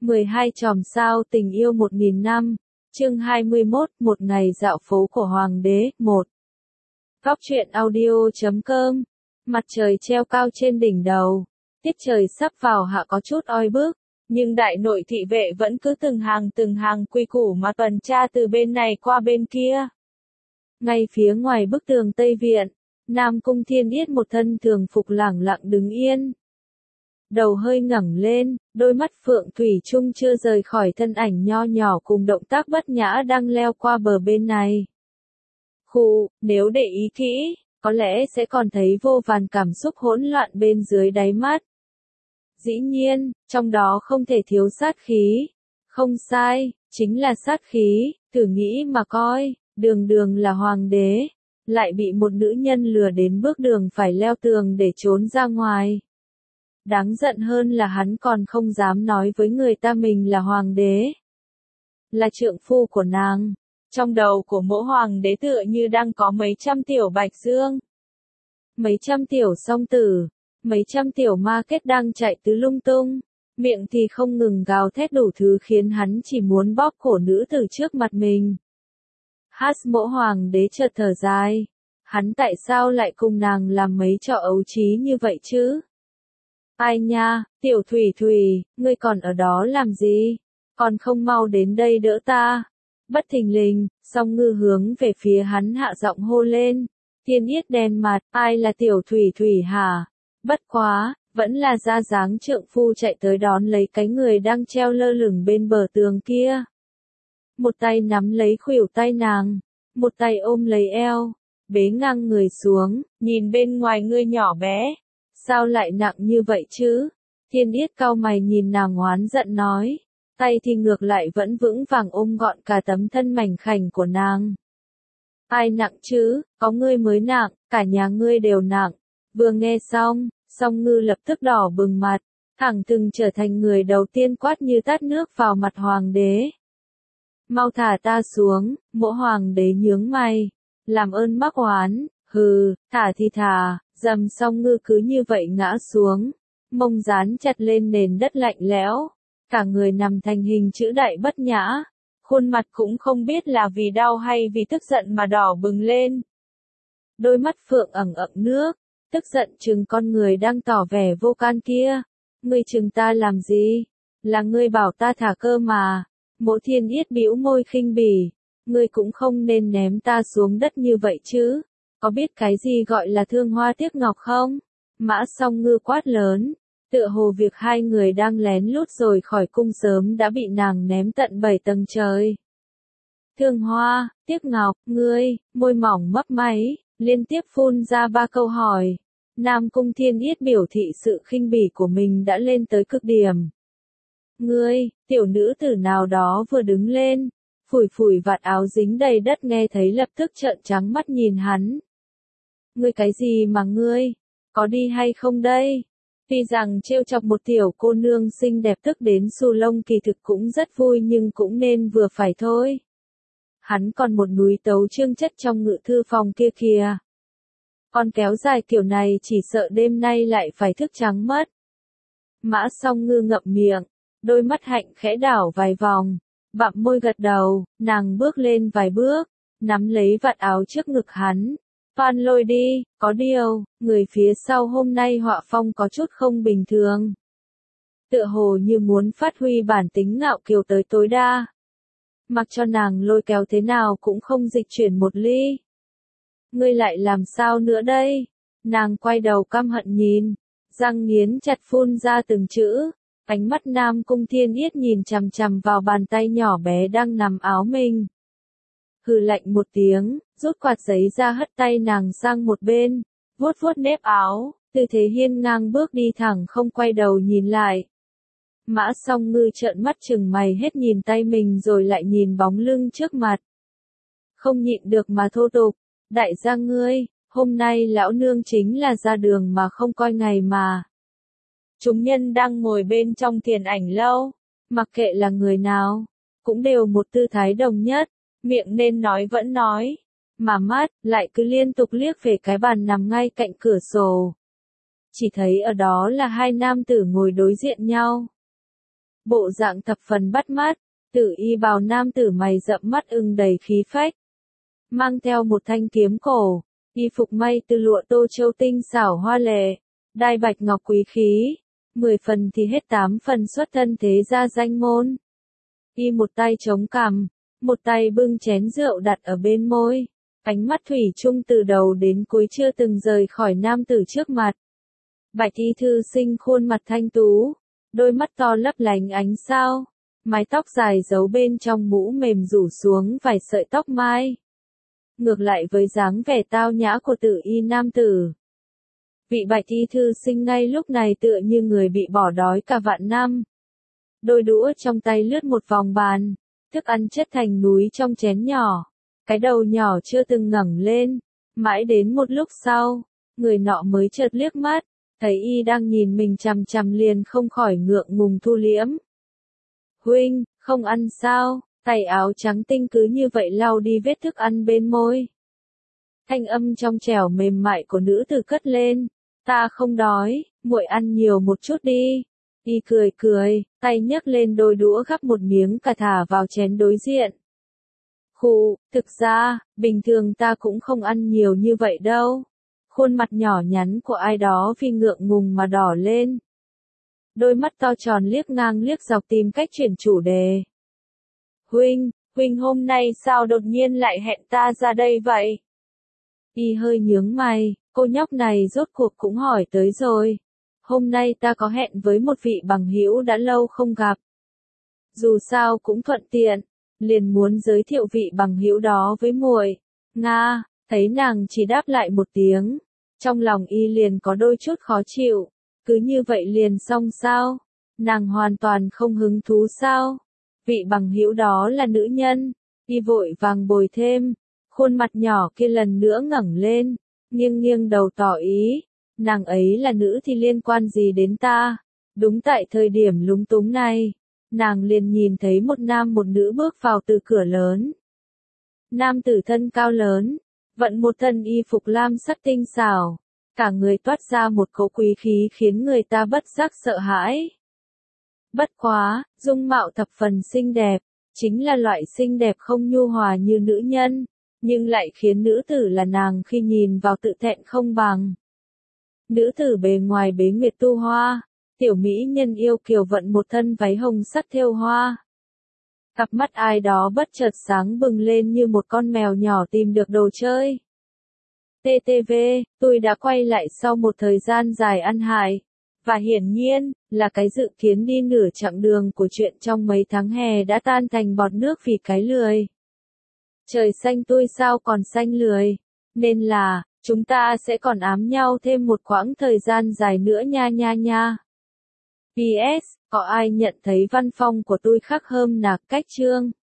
12 chòm sao tình yêu 1000 năm, chương 21, một ngày dạo phố của Hoàng đế, 1. Góc truyện audio.com, mặt trời treo cao trên đỉnh đầu, tiết trời sắp vào hạ có chút oi bức, nhưng đại nội thị vệ vẫn cứ từng hàng quy củ mà tuần tra từ bên này qua bên kia. Ngay phía ngoài bức tường Tây Viện, Nam Cung Thiên Yết một thân thường phục lẳng lặng đứng yên. Đầu hơi ngẩng lên, đôi mắt phượng thủy chung chưa rời khỏi thân ảnh nho nhỏ cùng động tác bất nhã đang leo qua bờ bên này. Nếu để ý kỹ, có lẽ sẽ còn thấy vô vàn cảm xúc hỗn loạn bên dưới đáy mắt. Dĩ nhiên, trong đó không thể thiếu sát khí. Không sai, chính là sát khí, thử nghĩ mà coi, đường là hoàng đế, lại bị một nữ nhân lừa đến bước đường phải leo tường để trốn ra ngoài. Đáng giận hơn là hắn còn không dám nói với người ta mình là hoàng đế, là trượng phu của nàng. Trong đầu của mỗi hoàng đế tựa như đang có mấy trăm tiểu bạch dương, mấy trăm tiểu song tử, mấy trăm tiểu ma kết đang chạy tứ lung tung, miệng thì không ngừng gào thét đủ thứ khiến hắn chỉ muốn bóp cổ nữ từ trước mặt mình. Mỗi hoàng đế chợt thở dài, hắn tại sao lại cùng nàng làm mấy trò ấu trí như vậy chứ? Ai nha, tiểu Thủy, ngươi còn ở đó làm gì? Còn không mau đến đây đỡ ta. Bất thình lình, Song Ngư hướng về phía hắn hạ giọng hô lên. Thiên Yết đen mặt, ai là tiểu Thủy hả? Bất quá, vẫn là ra dáng trượng phu chạy tới đón lấy cái người đang treo lơ lửng bên bờ tường kia. Một tay nắm lấy khuỷu tay nàng, một tay ôm lấy eo, bế ngang người xuống, nhìn bên ngoài ngươi nhỏ bé. Sao lại nặng như vậy chứ? Thiên Yết cau mày nhìn nàng oán giận nói, tay thì ngược lại vẫn vững vàng ôm gọn cả tấm thân mảnh khảnh của nàng. Ai nặng chứ, có ngươi mới nặng, cả nhà ngươi đều nặng. Vừa nghe xong, Song Ngư lập tức đỏ bừng mặt, thẳng thừng trở thành người đầu tiên quát như tát nước vào mặt hoàng đế. Mau thả ta xuống, mỗi hoàng đế nhướng mày, làm ơn mắc oán, thả thì thả. Dầm Song Ngư cứ như vậy ngã xuống, mông dán chặt lên nền đất lạnh lẽo, cả người nằm thành hình chữ đại bất nhã, khuôn mặt cũng không biết là vì đau hay vì tức giận mà đỏ bừng lên. Đôi mắt phượng ẩn nước, tức giận trừng con người đang tỏ vẻ vô can kia. Ngươi trừng ta làm gì? Là ngươi bảo ta thả cơ mà. Mộ Thiên Yết bĩu môi khinh bỉ, ngươi cũng không nên ném ta xuống đất như vậy chứ. Có biết cái gì gọi là thương hoa tiếc ngọc không? Mã Song Ngư quát lớn, tựa hồ việc hai người đang lén lút rồi khỏi cung sớm đã bị nàng ném tận 7 tầng trời. Thương hoa, tiếc ngọc, ngươi, môi mỏng mấp máy, liên tiếp phun ra 3 câu hỏi. Nam Cung Thiên Yết biểu thị sự khinh bỉ của mình đã lên tới cực điểm. Ngươi, tiểu nữ tử nào đó vừa đứng lên, phủi vạt áo dính đầy đất nghe thấy lập tức trợn trắng mắt nhìn hắn. Ngươi cái gì mà ngươi, có đi hay không đây? Tuy rằng trêu chọc một tiểu cô nương xinh đẹp tức đến xù lông kỳ thực cũng rất vui nhưng cũng nên vừa phải thôi. Hắn còn một núi tấu chương chất trong ngự thư phòng kia kìa. Còn kéo dài kiểu này chỉ sợ đêm nay lại phải thức trắng mất. Mã Song Ngư ngậm miệng, đôi mắt hạnh khẽ đảo vài vòng, bặm môi gật đầu, nàng bước lên vài bước, nắm lấy vạt áo trước ngực hắn. Phan Lôi đi, có điều, người phía sau hôm nay họa phong có chút không bình thường. Tựa hồ như muốn phát huy bản tính ngạo kiều tới tối đa. Mặc cho nàng lôi kéo thế nào cũng không dịch chuyển một ly. Ngươi lại làm sao nữa đây? Nàng quay đầu căm hận nhìn, răng nghiến chặt phun ra từng chữ. Ánh mắt Nam Cung Thiên Yết nhìn chằm chằm vào bàn tay nhỏ bé đang nằm áo mình. Hừ lạnh một tiếng, rút quạt giấy ra hất tay nàng sang một bên, vuốt nếp áo, tư thế hiên ngang bước đi thẳng không quay đầu nhìn lại. Mã Song Ngư trợn mắt trừng mày hết nhìn tay mình rồi lại nhìn bóng lưng trước mặt. Không nhịn được mà thô tục, đại gia ngươi, hôm nay lão nương chính là ra đường mà không coi ngày mà. Chúng nhân đang ngồi bên trong thiền ảnh lâu, mặc kệ là người nào, cũng đều một tư thái đồng nhất. Miệng nên nói vẫn nói, mà mắt lại cứ liên tục liếc về cái bàn nằm ngay cạnh cửa sổ. Chỉ thấy ở đó là hai nam tử ngồi đối diện nhau. bộ dạng thập phần bắt mắt, tử y bào nam tử mày rậm mắt ưng đầy khí phách, mang theo một thanh kiếm cổ, y phục may từ lụa tô châu tinh xảo hoa lệ, đai bạch ngọc quý khí, 10 phần thì hết 8 phần xuất thân thế gia danh môn. Y một tay chống cằm, một tay bưng chén rượu đặt ở bên môi, ánh mắt thủy chung từ đầu đến cuối chưa từng rời khỏi nam tử trước mặt. Bạch y thư sinh khuôn mặt thanh tú, đôi mắt to lấp lánh ánh sao, mái tóc dài giấu bên trong mũ mềm rủ xuống vài sợi tóc mai. Ngược lại với dáng vẻ tao nhã của tử y nam tử, vị bạch y thư sinh ngay lúc này tựa như người bị bỏ đói cả vạn năm. Đôi đũa trong tay lướt một vòng bàn, thức ăn chất thành núi trong chén nhỏ, cái đầu nhỏ chưa từng ngẩng lên, mãi đến một lúc sau, người nọ mới chợt liếc mắt, thấy y đang nhìn mình chằm chằm liền không khỏi ngượng ngùng thu liễm. Huynh, không ăn sao? Tay áo trắng tinh cứ như vậy lau đi vết thức ăn bên môi. Thanh âm trong trẻo mềm mại của nữ tử cất lên, ta không đói, muội ăn nhiều một chút đi. Y cười cười, tay nhấc lên đôi đũa gắp một miếng cả thả vào chén đối diện. Khụ, thực ra, bình thường ta cũng không ăn nhiều như vậy đâu. Khuôn mặt nhỏ nhắn của ai đó vì ngượng ngùng mà đỏ lên. Đôi mắt to tròn liếc ngang liếc dọc tìm cách chuyển chủ đề. Huynh hôm nay sao đột nhiên lại hẹn ta ra đây vậy? Y hơi nhướng mày, cô nhóc này rốt cuộc cũng hỏi tới rồi. Hôm nay ta có hẹn với một vị bằng hữu đã lâu không gặp. Dù sao cũng thuận tiện, liền muốn giới thiệu vị bằng hữu đó với muội. Nga, thấy nàng chỉ đáp lại một tiếng, trong lòng y liền có đôi chút khó chịu, cứ như vậy liền xong sao? Nàng hoàn toàn không hứng thú sao? Vị bằng hữu đó là nữ nhân, y vội vàng bồi thêm, khuôn mặt nhỏ kia lần nữa ngẩng lên, nghiêng nghiêng đầu tỏ ý, nàng ấy là nữ thì liên quan gì đến ta? Đúng tại thời điểm lúng túng này, nàng liền nhìn thấy một nam một nữ bước vào từ cửa lớn. Nam tử thân cao lớn, vận một thân y phục lam sắc tinh xảo, cả người toát ra một cỗ quý khí khiến người ta bất giác sợ hãi. Bất quá, dung mạo thập phần xinh đẹp, chính là loại xinh đẹp không nhu hòa như nữ nhân, nhưng lại khiến nữ tử là nàng khi nhìn vào tự thẹn không bằng. Nữ tử bề ngoài bế nguyệt tu hoa, tiểu mỹ nhân yêu kiều vận một thân váy hồng sắc thêu hoa. Cặp mắt ai đó bất chợt sáng bừng lên như một con mèo nhỏ tìm được đồ chơi. TTV, tôi đã quay lại sau một thời gian dài ăn hại. Và hiển nhiên, là cái dự kiến đi nửa chặng đường của chuyện trong mấy tháng hè đã tan thành bọt nước vì cái lười. Trời xanh tui sao còn xanh lười. Nên là, chúng ta sẽ còn ám nhau thêm một quãng thời gian dài nữa nha nha nha. PS, có ai nhận thấy văn phong của tôi khác hơn nạc cách chương?